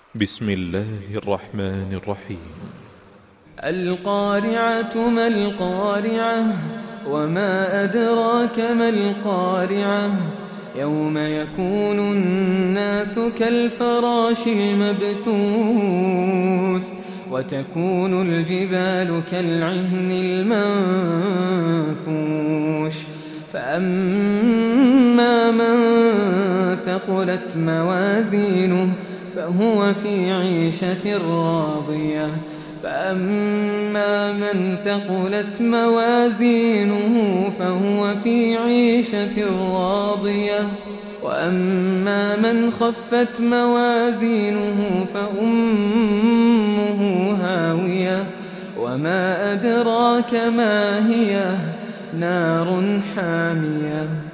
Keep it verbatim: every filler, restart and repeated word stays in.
بسم الله الرحمن الرحيم. القارعة ما القارعة وما أدراك ما القارعة يوم يكون الناس كالفراش المبثوث وتكون الجبال كالعهن المنفوش فأما من ثقلت موازينه فهو في عيشة راضية فأما من ثقلت موازينه فهو في عيشة راضية وأما من خفت موازينه فأمه هاوية وما أدراك ما هي نار حامية.